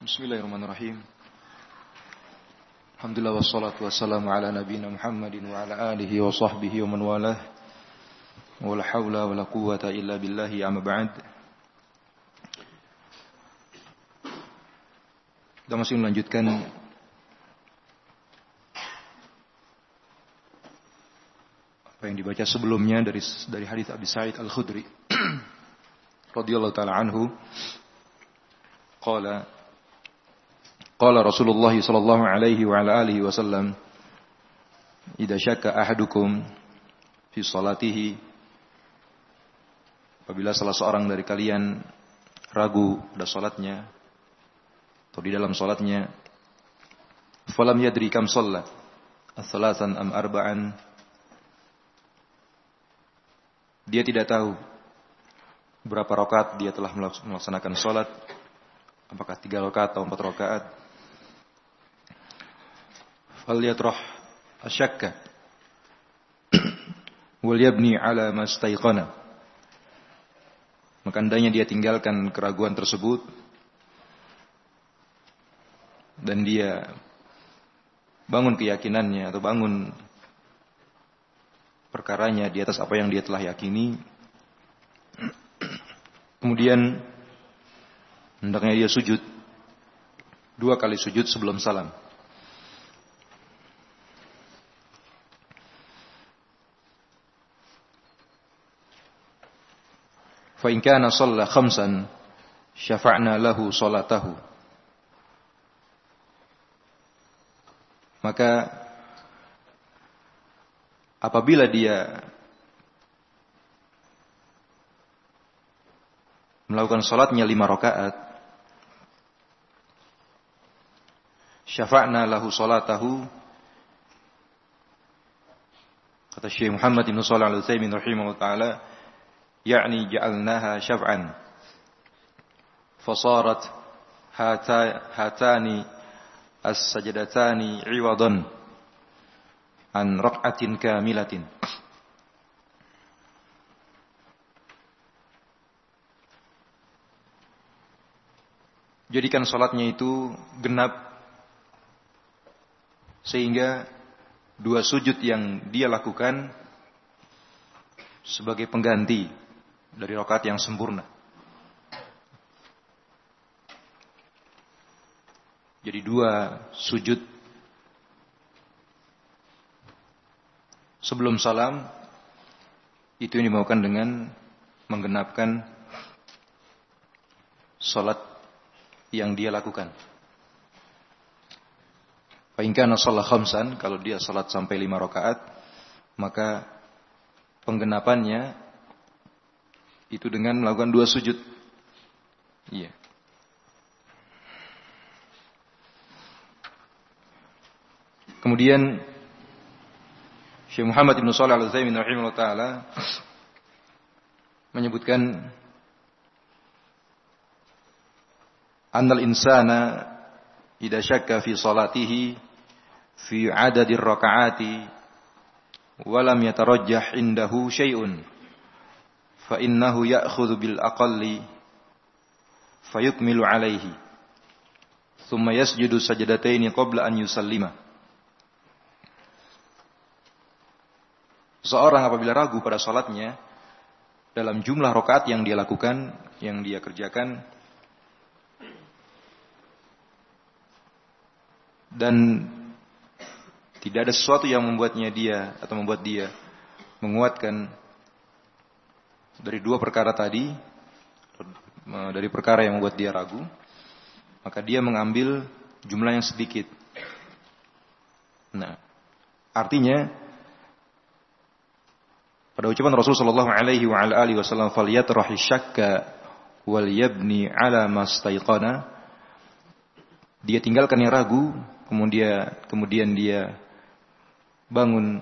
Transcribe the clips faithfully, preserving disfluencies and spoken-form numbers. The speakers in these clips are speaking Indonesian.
Bismillahirrahmanirrahim. Alhamdulillah wassalatu wassalamu ala nabiyina Muhammadin wa ala alihi wa sahbihi wa man walah. Wala haula wala quwwata illa billahi amma ba'd. Kita masih melanjutkan apa yang dibaca sebelumnya dari dari hadis Abi Sa'id Al-Khudri radhiyallahu taala anhu. Qala Qala Rasulullah sallallahu alaihi wa ala alihi wasallam, "Idza syakka ahadukum fi salatihi," apabila salah seorang dari kalian ragu pada salatnya atau di dalam salatnya, falam yadri kam shalla, ats-tsalatan am arba'an, dia tidak tahu berapa rakaat dia telah melaksanakan salat, apakah tiga rakaat atau empat rakaat. Falyatrah asyakka wal yabni ala ma staiqana, maka hendaknya dia tinggalkan keraguan tersebut dan dia bangun keyakinannya atau bangun perkaranya di atas apa yang dia telah yakini. Kemudian hendaknya dia sujud dua kali sujud sebelum salam. Fa in kana shalla khamsan syafa'na lahu salatahu, maka apabila dia melakukan salatnya lima rakaat, syafa'na lahu salatahu, kata Syekh Muhammad bin Shalih Al-Utsaimin rahimahullah taala, yakni ja'alnaha syaf'an fasarat hatani as-sajdatani 'iwadan an rak'atin kamilatin. Jadikan salatnya itu genap sehingga dua sujud yang dia lakukan sebagai pengganti dari rakaat yang sempurna. Jadi dua sujud sebelum salam itu yang dimaukan dengan menggenapkan salat yang dia lakukan. Fa in kana shalla khamsan, kalau dia salat sampai lima rakaat, maka penggenapannya itu dengan melakukan dua sujud. Iya. Kemudian Syekh Muhammad bin Shalih Al-Utsaimin rahimahullah taala menyebutkan annal insana idza syakka fi salatihi fi adadir raka'ati wa lam yatarajjah indahu syai'un fa innahu ya'khudhu bil aqalli fayukmilu alaihi thumma yasjudu sajdataini qabla an yusallima. Seorang apabila ragu pada salatnya dalam jumlah rakaat yang dia lakukan, yang dia kerjakan, dan tidak ada sesuatu yang membuatnya dia atau membuat dia menguatkan dari dua perkara tadi, dari perkara yang membuat dia ragu, maka dia mengambil jumlah yang sedikit. Nah, artinya pada ucapan Rasulullah sallallahu alaihi wa ala alihi wasallam, "Falyatrahi syakka wal yabni ala mastaiqana," dia tinggalkan yang ragu, kemudian kemudian dia bangun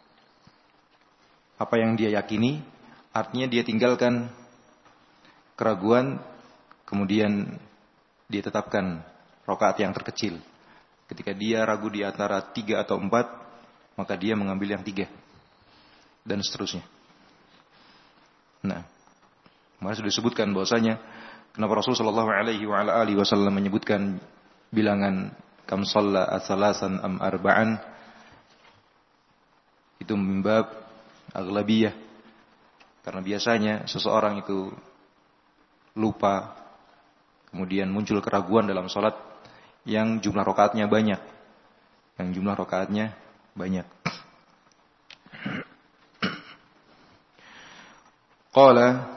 apa yang dia yakini. Artinya dia tinggalkan keraguan, kemudian dia tetapkan rakaat yang terkecil. Ketika dia ragu di antara tiga atau empat, maka dia mengambil yang tiga, dan seterusnya. Nah, kemarin sudah disebutkan bahwasanya kenapa Rasulullah Shallallahu Alaihi Wasallam menyebutkan bilangan kam shalla asalasan am arba'an itu mimbab aghlabiyah, karena biasanya seseorang itu lupa kemudian muncul keraguan dalam salat yang jumlah rakaatnya banyak, yang jumlah rakaatnya banyak. Qala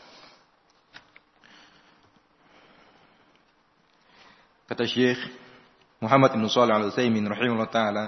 kata Syekh Muhammad bin Shalih Al-Utsaimin rahimahullah taala,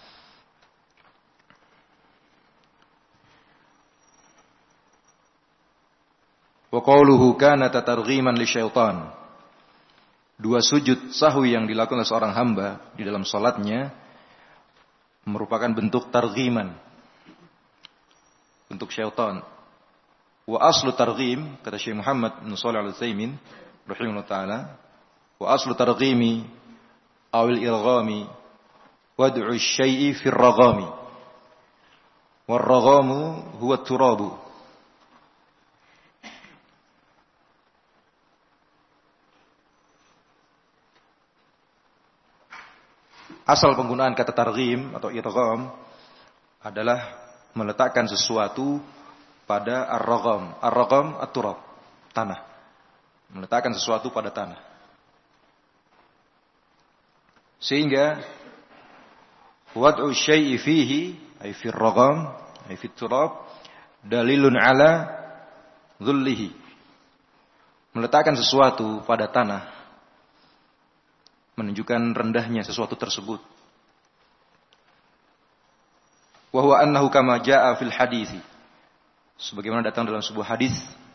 wa qawluhu kana tatarghiman lisyaitan. Dua sujud sahwi yang dilakukan oleh seorang hamba di dalam salatnya merupakan bentuk targhiman untuk syaitan. Wa aslu targhim, kata Syekh Muhammad bin Shalih Al-Utsaimin rahimahullah taala, wa aslu targhimi awil irghami wad'u asy-syai'i fi ar-raghami. War-raghamu huwa at-turabu. Asal penggunaan kata targhim atau irgham adalah meletakkan sesuatu pada ar-ragham. Ar-ragham at-turab, tanah. Meletakkan sesuatu pada tanah. Sehingga wad'u syai'i fihi ay fi ar-ragham ay fi at-turab dalilun ala dhullihi. Meletakkan sesuatu pada tanah menunjukkan rendahnya sesuatu tersebut. Wa huwa annahu kama jaa fil hadits, sebagaimana datang dalam sebuah hadis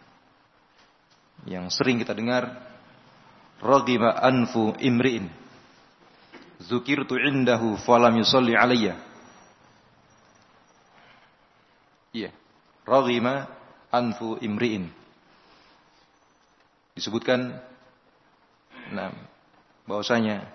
yang sering kita dengar, raghima anfu imri'in dzukirtu indahu falam yusalli alayya. Iya, raghima anfu imri'in. Disebutkan nah bahwasanya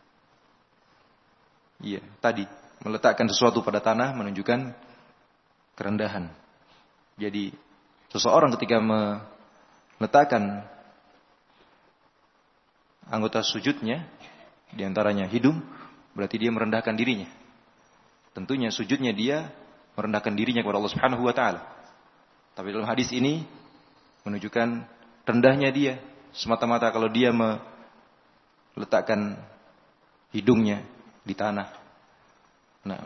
iya, tadi meletakkan sesuatu pada tanah menunjukkan kerendahan. Jadi seseorang ketika meletakkan anggota sujudnya diantaranya hidung, berarti dia merendahkan dirinya. Tentunya sujudnya dia merendahkan dirinya kepada Allah Subhanahu wa taala. Tapi dalam hadis ini menunjukkan rendahnya dia semata-mata kalau dia meletakkan hidungnya di tanah. Nah,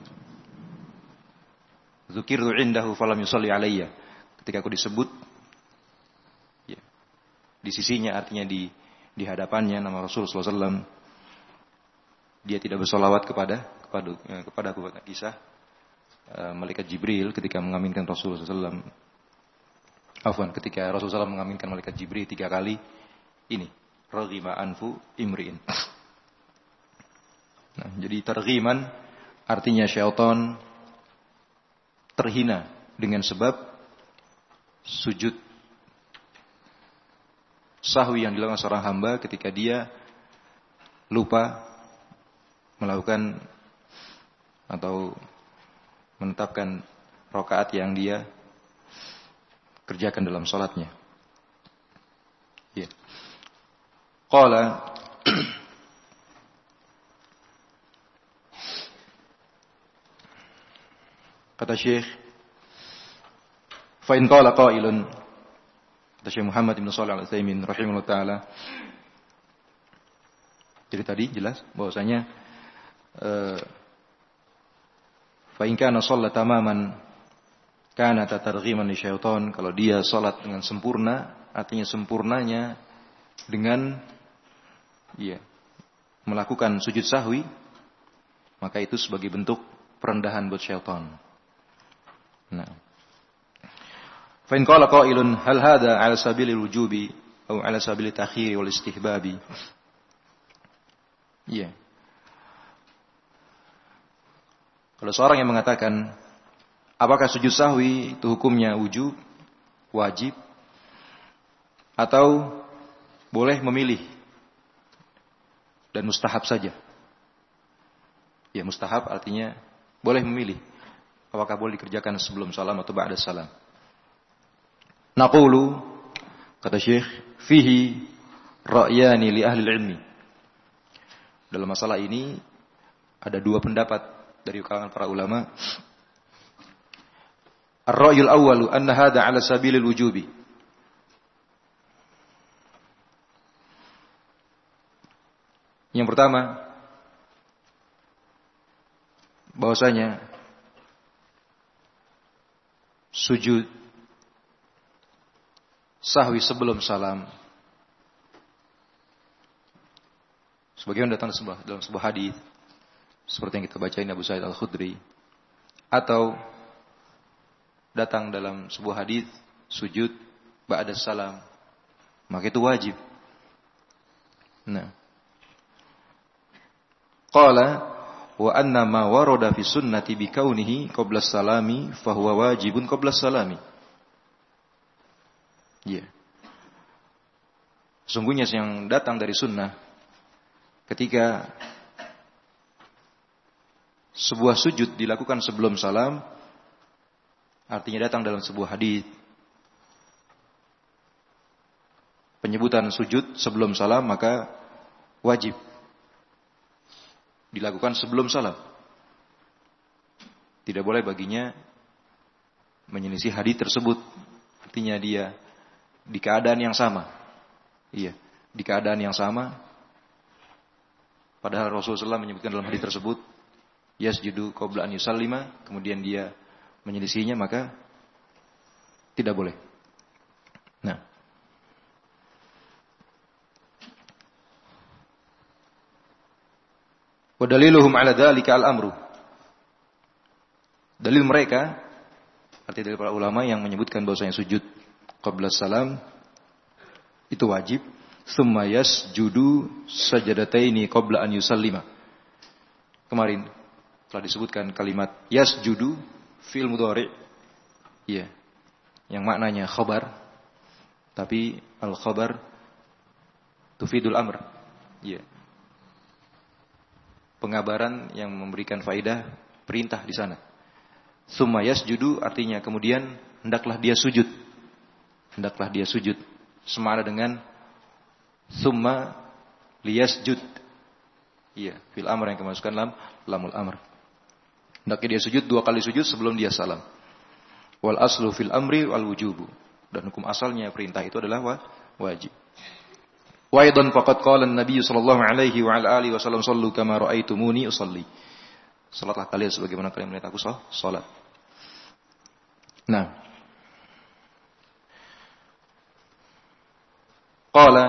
dzukirtu indahu falam yusalli alayya. Ketika aku disebut ya, di sisinya, artinya di di hadapannya nama Rasulullah sallallahu alaihi wasallam, dia tidak bersolawat kepada kepada kepada aku. Kisah uh, malaikat Jibril ketika mengaminkan Rasulullah sallallahu alaihi wasallam. Afwan, ketika Rasulullah sallallahu alaihi wasallam mengaminkan malaikat Jibril tiga kali, ini raghima anfu imri'in. Nah, jadi targhiman artinya syaitan terhina dengan sebab sujud sahwi yang dilakukan seorang hamba ketika dia lupa melakukan atau menetapkan rakaat yang dia kerjakan dalam salatnya. Ya. Qala kata Syekh, fa in qala qailun, kata Syekh Muhammad bin Shalih Al-Utsaimin rahimahullah taala. Jadi tadi jelas bahwasanya eh, fa in kana shalla tamaman kana tatarghiman li syaitan, kalau dia salat dengan sempurna, artinya sempurnanya dengan ya melakukan sujud sahwi, maka itu sebagai bentuk perendahan buat syaitan. Nah, fa in qala qailun hal hadha 'ala sabilil wujubi atau 'ala sabilit ta'khiri wal istihbabi. Iya. Kalau seorang yang mengatakan apakah sujud sahwi itu hukumnya wujub, wajib, atau boleh memilih dan mustahab saja. Ya, mustahab artinya boleh memilih. Apakah boleh dikerjakan sebelum salam atau ba'da salam. Naqulu, kata Syekh, fihi ra'yani li ahli ilmi. dalam masalah ini ada dua pendapat dari kalangan para ulama. Ar-ra'yul awwalu anna hadha 'ala sabilil wujubi. Yang pertama, bahwasanya sujud sahwi sebelum salam sebagaimana datang dalam sebuah hadis seperti yang kita bacain Abu Sa'id Al-Khudri, atau datang dalam sebuah hadis sujud ba'da salam, maka itu wajib. Nah, qala wa anna ma warada fi sunnati bi kaunihi qabla salami fa huwa wajibun qabla salami. Ya. Yeah. Sungguhnya yang datang dari sunnah ketika sebuah sujud dilakukan sebelum salam, artinya datang dalam sebuah hadis penyebutan sujud sebelum salam, maka wajib dilakukan sebelum salam. Tidak boleh baginya menyelisih hadis tersebut. Artinya dia di keadaan yang sama. Iya, di keadaan yang sama. Padahal Rasulullah shallallahu alaihi wasallam menyebutkan dalam hadis tersebut, yasjudu qabla an yusallima, kemudian dia menyelisihinya, maka tidak boleh. Nah, wa daliluhum ala dzalika al-amru. Dalil mereka, artinya dari para ulama yang menyebutkan bahwasanya sujud qabla salam itu wajib, tsumma yasjudu sajadataini qabla an yusallima. Kemarin telah disebutkan kalimat yasjudu fil mudhari', ya, yang maknanya khabar, tapi al-khabar tufidul amr, ya, pengabaran yang memberikan faidah perintah di sana. Tsumma yasjudu artinya kemudian hendaklah dia sujud. Hendaklah dia sujud. Semana dengan tsumma liyasjud. Iya, fil amr yang kemasukan lam lamul amr. Hendaknya dia sujud dua kali sujud sebelum dia salam. Wal aslu fil amri wal wujubu. Dan hukum asalnya perintah itu adalah wajib. Wa aidan faqad qala an-nabiy sallallahu alaihi wa ala alihi wasallam sallu kama raaitumuni usalli. Salatlah kalian sebagaimana kalian melihat aku salat. Nah. Qala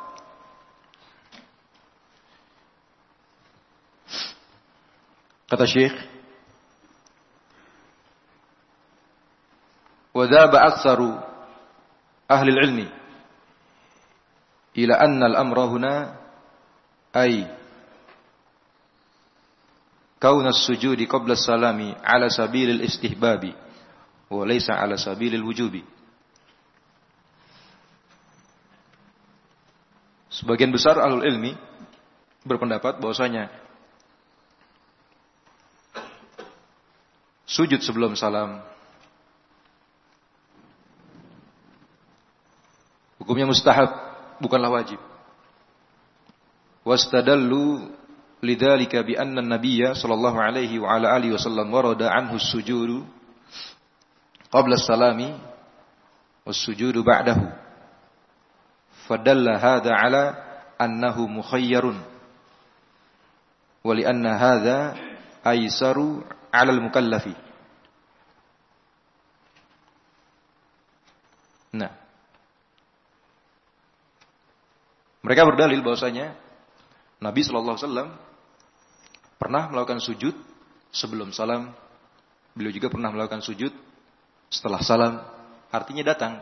kata Syekh, wa dhaba aktsaru ahli al-ilmi ila anna al-amra huna ay kauna as-sujudi qabla as-salami ala sabil al-istihbabi wa laysa ala sabil al-wujubi. Sebagian besar ahlul ilmi berpendapat bahwasanya sujud sebelum salam hukumnya mustahab, bukanlah wajib. Wastadallu lidzalika bi anna an-nabiyya sallallahu alaihi wa ala alihi wasallam warada anhu as-sujudu qabla as-salami was-sujudu ba'dahu. Fadalla hadha ala annahu mukhayyarun wa li anna hadha aysaru ala al-mukallafi. Nah, mereka berdalil bahwasanya Nabi sallallahu alaihi wasallam pernah melakukan sujud sebelum salam. Beliau juga pernah melakukan sujud setelah salam. Artinya datang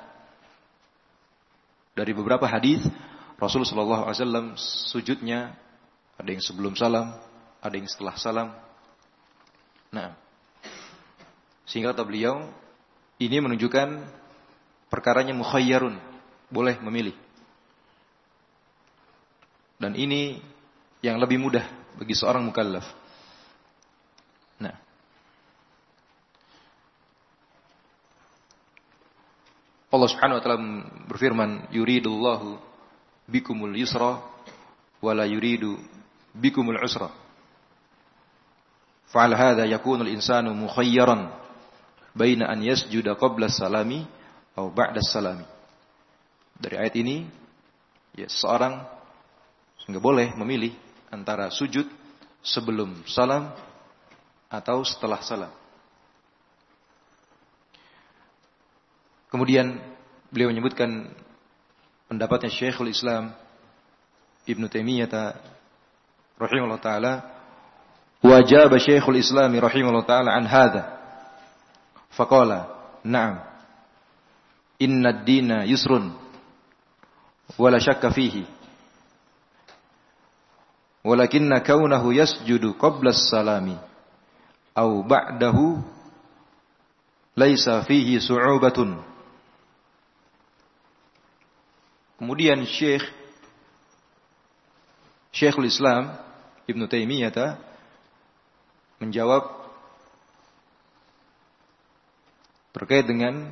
dari beberapa hadis Rasulullah sallallahu alaihi wasallam sujudnya ada yang sebelum salam, ada yang setelah salam. Nah, sehingga kata beliau ini menunjukkan perkaranya mukhayyarun, boleh memilih. Dan ini yang lebih mudah bagi seorang mukallaf. Nah, Allah Subhanahu wa taala berfirman, yuridullahu bikumul yusra wa la yuridu bikumul usra. Fa'al hadha yakunu al-insanu mukhayyaran baina an yasjuda qabla salami atau ba'da salami. Dari ayat ini, ya, seorang enggak boleh memilih antara sujud sebelum salam atau setelah salam. Kemudian beliau menyebutkan pendapatnya Syekhul Islam Ibnu Taimiyah rahimahullah taala, wajab Syekhul Islam rahimahullah taala an hadza faqala na'am inna ad-dina yusrun wa la syakka fihi walakinna kaunahu yasjudu qabla as-salami aw ba'dahu laisa fihi su'ubatun. Kemudian Syekh Syekhul Islam Ibnu Taimiyah menjawab terkait dengan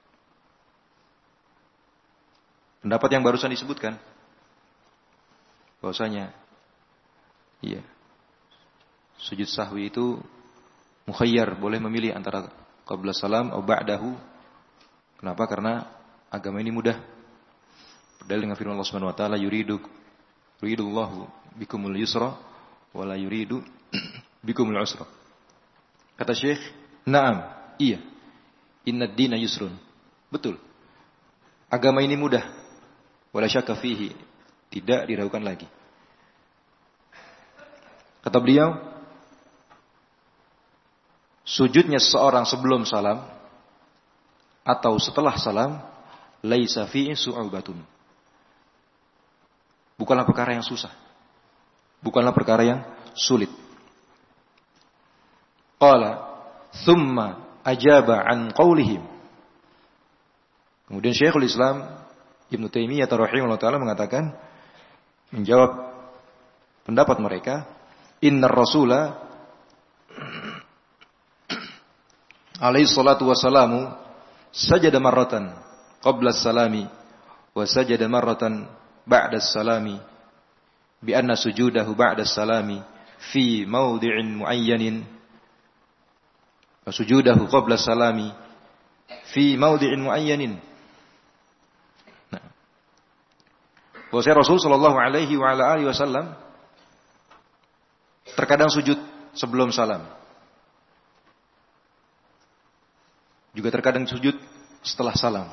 pendapat yang barusan disebutkan, bahwasanya iya, sujud sahwi itu mukhayyar, boleh memilih antara qabla salam atau ba'dahu. Kenapa? Karena agama ini mudah. Berdalil dengan firman Allah Subhanahu wa taala, yuridu yuridullahu bikumul yusra wa la yuridu bikumul usra. Kata Syekh, "Na'am, iya. Innad dina yusrun." Betul. Agama ini mudah. Wala syakka fihi. Tidak diragukan lagi. Kata beliau, sujudnya seseorang sebelum salam atau setelah salam laisa fihi su'ubatun. Bukanlah perkara yang susah. Bukanlah perkara yang sulit. Qala thumma ajaba an qaulihim. Kemudian Syekhul Islam Ibnu Taimiyah rahimahullah taala mengatakan, menjawab pendapat mereka, innar rasula alaihi salatu wassalamu sajada marratan qabla salami wa sajada marratan ba'da salami bi anna sujudahu ba'da salami fi mawdi'in muayyanin wa sujudahu qabla salami fi mawdi'in muayyanin. Nah, bahwa Rasul sallallahu alaihi wa ala alihi wasallam terkadang sujud sebelum salam, juga terkadang sujud setelah salam.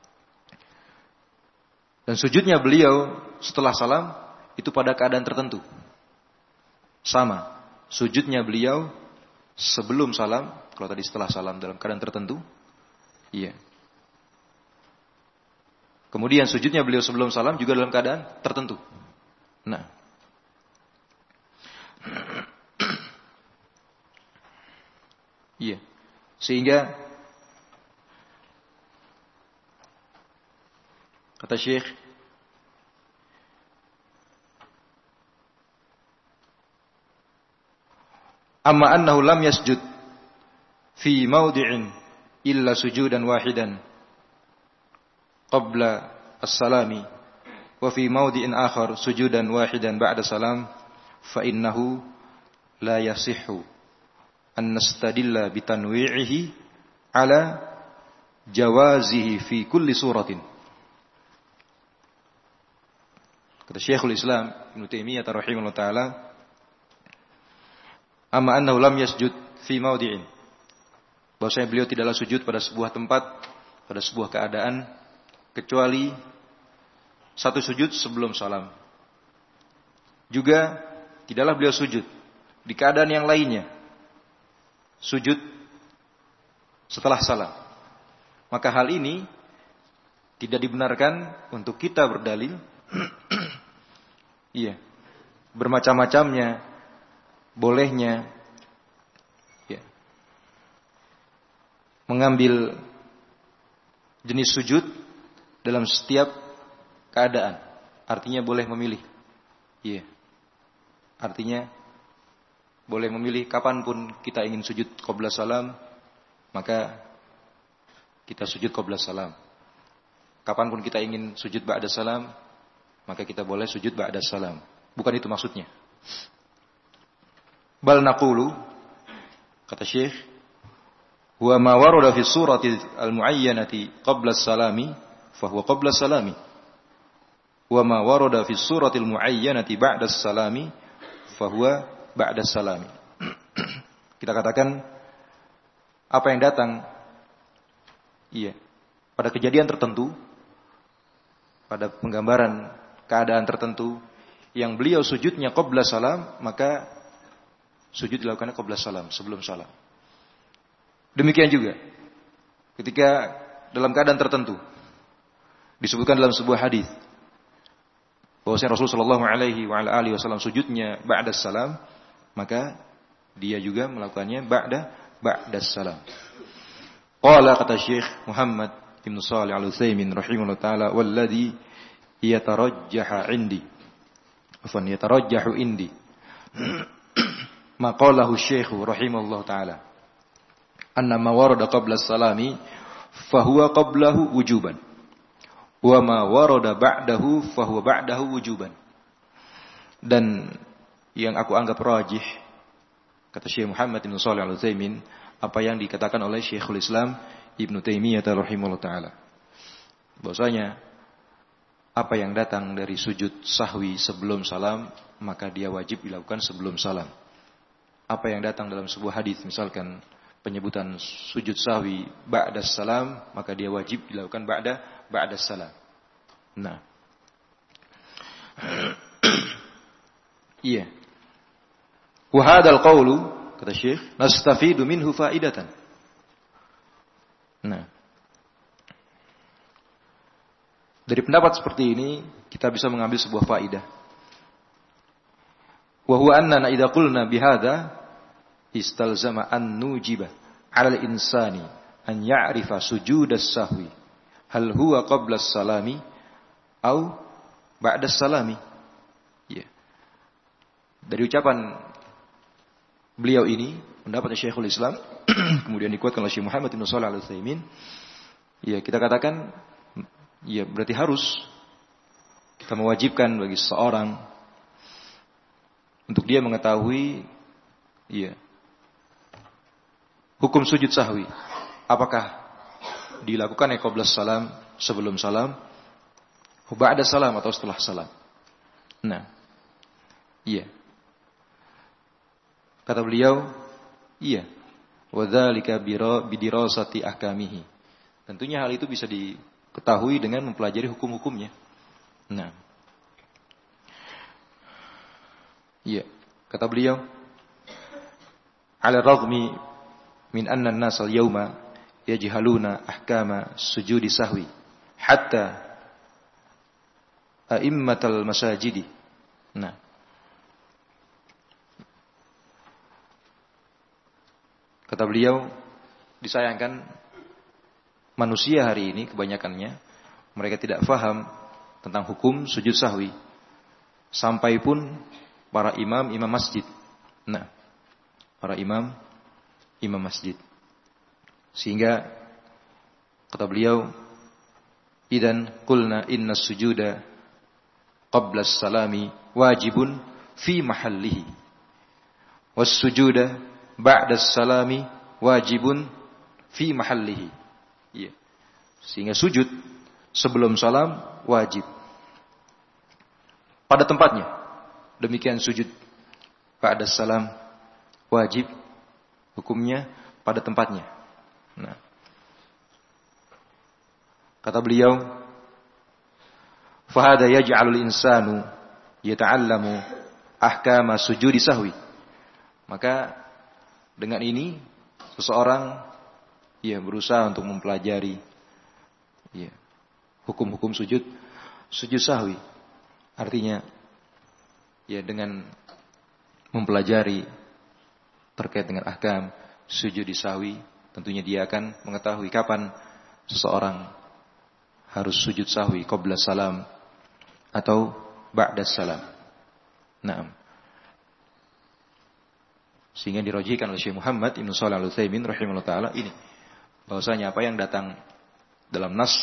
Dan sujudnya beliau setelah salam itu pada keadaan tertentu. Sama, sujudnya beliau sebelum salam, kalau tadi setelah salam dalam keadaan tertentu, iya. Kemudian sujudnya beliau sebelum salam juga dalam keadaan tertentu. Nah, iya, sehingga kata Syekh, amma annahu lam yasjud fi mawdi'in illa sujudan wahidan qabla as-salami wa fi mawdi'in akhar sujudan wahidan ba'da salam fa innahu la yasihhu an nastadilla bitanwi'ihi ala jawazihi fi kulli suratin. Kata Syekhul Islam Ibnu Taimiyah rahimahullah taala, amma annahu lam yasjud fi mawdi'in, bahwasanya beliau tidaklah sujud pada sebuah tempat, pada sebuah keadaan, kecuali satu sujud sebelum salam. Juga tidaklah beliau sujud di keadaan yang lainnya, sujud setelah salam. Maka hal ini tidak dibenarkan untuk kita berdalil iya, bermacam-macamnya, bolehnya, ya, mengambil jenis sujud dalam setiap keadaan. Artinya boleh memilih, iya, artinya boleh memilih kapanpun kita ingin sujud qabla salam, maka kita sujud qabla salam. Kapanpun kita ingin sujud ba'da salam, maka kita boleh sujud ba'da salam. Bukan itu maksudnya. Bal naqulu, kata Syekh, huwa ma warada fi surati al-muayyanati qabla as-salami fahuwa qabla as-salami. Wa ma warada fi surati al-muayyanati ba'da as-salami fahuwa ba'da as-salami. Kita katakan apa yang datang iya pada kejadian tertentu, pada penggambaran keadaan tertentu yang beliau sujudnya qabla salam, maka sujud dilakukannya qabla salam, sebelum salam. Demikian juga ketika dalam keadaan tertentu disebutkan dalam sebuah hadis bahwasanya Rasulullah sallallahu alaihi wa ala alihi wasallam sujudnya ba'da salam, maka dia juga melakukannya ba'da ba'da salam. Qala, kata Syekh Muhammad Ibn Shalih Al-Utsaimin rahimahullah taala, walladhi yatarajjahu indi afan yatarajjahu indi ma qalahu Syekh rahimahullah taala anna ma warada qabla as-salami fahuwa qablahu wujuban wa ma warada ba'dahu fahuwa ba'dahu wujuban. Dan yang aku anggap rajih, kata Syekh Muhammad Ibn Shalih Al-Utsaimin, apa yang dikatakan oleh Syekhul Islam Ibnu Taimiyah rahimahullah taala, bahwasanya apa yang datang dari sujud sahwi sebelum salam, maka dia wajib dilakukan sebelum salam. Apa yang datang dalam sebuah hadis, misalkan penyebutan sujud sahwi ba'da salam, maka dia wajib dilakukan ba'da ba'da salam. Nah. Iya. Wa hadzal qawlu, kata Syekh, nastafidu minhu faidatan. Nah. Dari pendapat seperti ini kita bisa mengambil sebuah faidah. Wa huwa annana idza qulna bihadza istalzama an nujiba 'ala al-insani an ya'rifa sujud as-sahwi hal huwa qabla as-salami au ba'da as-salami. Ya. Dari ucapan beliau ini, pendapat Syekhul Islam kemudian dikuatkan oleh Syekh Muhammad bin Shalih Al-Utsaimin, ya kita katakan ya berarti harus kita mewajibkan bagi seseorang untuk dia mengetahui ya hukum sujud sahwi, apakah dilakukan qabla salam, sebelum salam, ba'da salam atau setelah salam. Nah, iya. Kata beliau, iya. Wa dzalika bidirasati ahkamihi. Tentunya hal itu bisa diketahui dengan mempelajari hukum-hukumnya. Nah. Iya. Kata beliau, ala raghmi min anna an-nas al-yawma yajhaluna ahkama sujudi sahwi hatta a'immatal masajidi. Nah. Kata beliau, disayangkan manusia hari ini kebanyakannya mereka tidak faham tentang hukum sujud sahwi, sampai pun para imam imam masjid. Nah, para imam imam masjid. Sehingga kata beliau, idan qulna inna sujuda qabla as-salami wajibun fi mahallihi was sujuda ba'da as-salami wajibun fi mahallihi. Iya. Sehingga sujud sebelum salam wajib pada tempatnya. Demikian sujud ba'da salam wajib hukumnya pada tempatnya. Nah. Kata beliau, fa hada yaj'alul insanu yata'allamu ahkama sujudi sahwi. Maka dengan ini seseorang ya berusaha untuk mempelajari ya hukum-hukum sujud sujud sahwi. Artinya ya dengan mempelajari terkait dengan ahkam sujud sahwi, tentunya dia akan mengetahui kapan seseorang harus sujud sahwi qabla salam atau ba'da salam. Naam. Sehingga dirajihkan oleh Syekh Muhammad Ibn Shalih Al-Utsaimin rahimahullah taala ini, bahwasanya apa yang datang dalam nas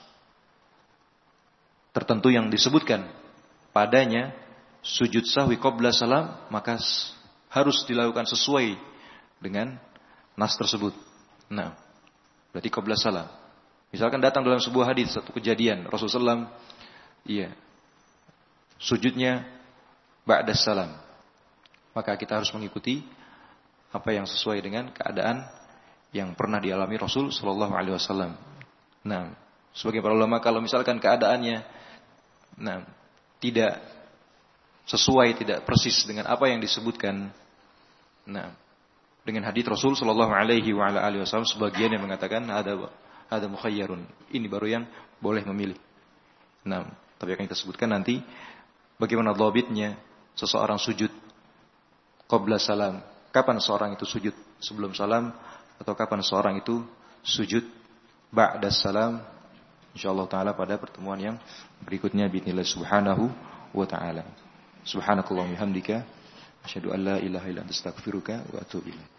tertentu yang disebutkan padanya sujud sahwi qabla salam, maka harus dilakukan sesuai dengan nas tersebut. Nah, berarti qabla salam. Misalkan datang dalam sebuah hadis satu kejadian Rasulullah shallallahu alaihi wasallam, iya, sujudnya ba'da salam, maka kita harus mengikuti apa yang sesuai dengan keadaan yang pernah dialami Rasul Shallallahu Alaihi Wasallam. Nah, sebagai para ulama, kalau misalkan keadaannya, nah, tidak sesuai, tidak persis dengan apa yang disebutkan, nah, dengan hadits Rasul Shallallahu Alaihi Wasallam, sebagian yang mengatakan ada ada mukhayyarun, ini baru yang boleh memilih. Nah, tapi akan kita sebutkan nanti bagaimana dhabitnya seseorang sujud qabla salam. Kapan seorang itu sujud sebelum salam, atau kapan seorang itu sujud ba'da salam, insyaallah taala pada pertemuan yang berikutnya biidznillah subhanahu wa taala. Subhanakallahumma hamdika asyhadu an la ilaha illa anta astaghfiruka wa atubu ilaik.